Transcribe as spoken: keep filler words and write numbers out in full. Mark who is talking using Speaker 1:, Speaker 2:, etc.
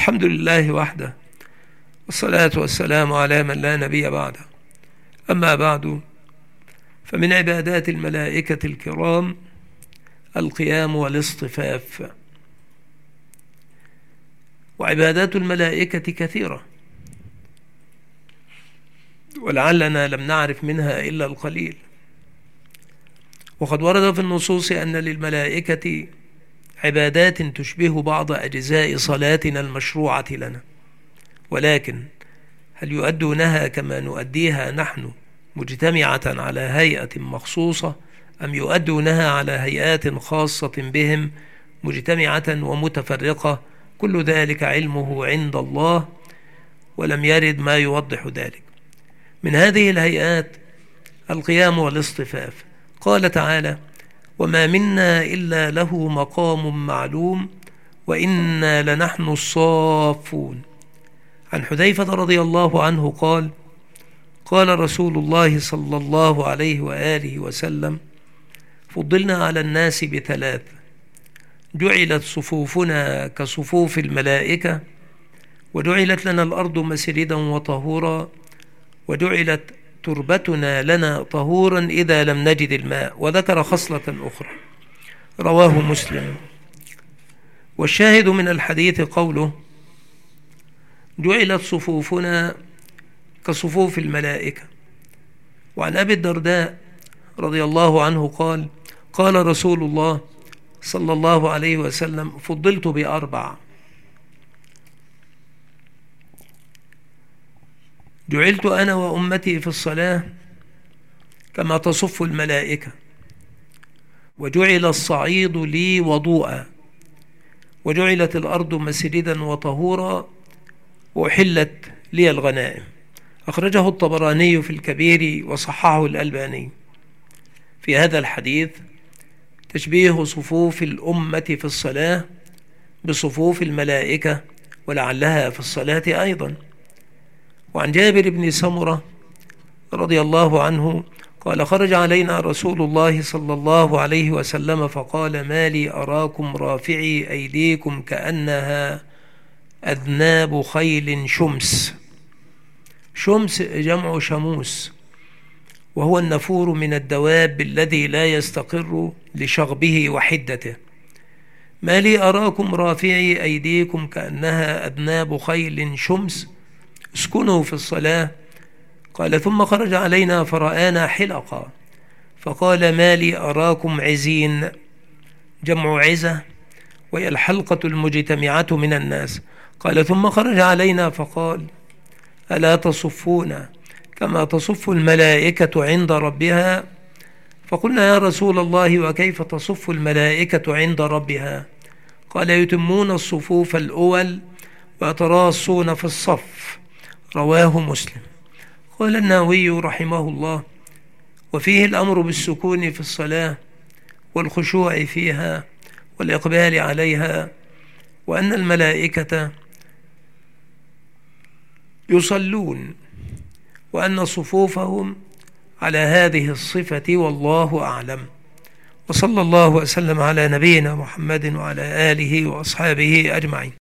Speaker 1: الحمد لله وحده، والصلاة والسلام على من لا نبي بعده. أما بعد، فمن عبادات الملائكة الكرام القيام والاصطفاف. وعبادات الملائكة كثيرة، ولعلنا لم نعرف منها إلا القليل. وقد ورد في النصوص أن للملائكة عبادات تشبه بعض أجزاء صلاتنا المشروعة لنا، ولكن هل يؤدونها كما نؤديها نحن مجتمعة على هيئة مخصوصة، أم يؤدونها على هيئات خاصة بهم مجتمعة ومتفرقة؟ كل ذلك علمه عند الله، ولم يرد ما يوضح ذلك. من هذه الهيئات القيام والاصطفاف. قال تعالى: وما منا إلا له مقام معلوم وإنا لنحن الصافون. عن حذيفة رضي الله عنه قال: قال رسول الله صلى الله عليه وآله وسلم: فضلنا على الناس بثلاث: جعلت صفوفنا كصفوف الملائكة، وجعلت لنا الأرض مسجدا وطهورا، وجعلت تربتنا لنا طهورا إذا لم نجد الماء. وذكر خصلة أخرى، رواه مسلم. والشاهد من الحديث قوله: جعلت صفوفنا كصفوف الملائكة. وعن أبي الدرداء رضي الله عنه قال: قال رسول الله صلى الله عليه وسلم: فضلت بأربع: جعلت أنا وأمتي في الصلاة كما تصف الملائكة، وجعل الصعيد لي وضوءا، وجعلت الأرض مسجدا وطهورا، وأحلت لي الغنائم. أخرجه الطبراني في الكبير وصححه الألباني. في هذا الحديث تشبيه صفوف الأمة في الصلاة بصفوف الملائكة، ولعلها في الصلاة أيضا. وعن جابر بن سمرة رضي الله عنه قال: خرج علينا رسول الله صلى الله عليه وسلم فقال: ما لي أراكم رافعي أيديكم كأنها أذناب خيل شمس. شمس جمع شموس، وهو النفور من الدواب الذي لا يستقر لشغبه وحدته. ما لي أراكم رافعي أيديكم كأنها أذناب خيل شمس، اسكنوا في الصلاة. قال: ثم خرج علينا فرآنا حلقا، فقال: ما لي أراكم عزين، جمع عزة، وهي الحلقة المجتمعة من الناس. قال: ثم خرج علينا فقال: ألا تصفون كما تصف الملائكة عند ربها؟ فقلنا: يا رسول الله، وكيف تصف الملائكة عند ربها؟ قال: يتمون الصفوف الأول ويتراصون في الصف. رواه مسلم. قال النووي رحمه الله: وفيه الأمر بالسكون في الصلاة والخشوع فيها والإقبال عليها، وأن الملائكة يصلون، وأن صفوفهم على هذه الصفة، والله أعلم. وصلى الله وسلم على نبينا محمد وعلى آله وأصحابه أجمعين.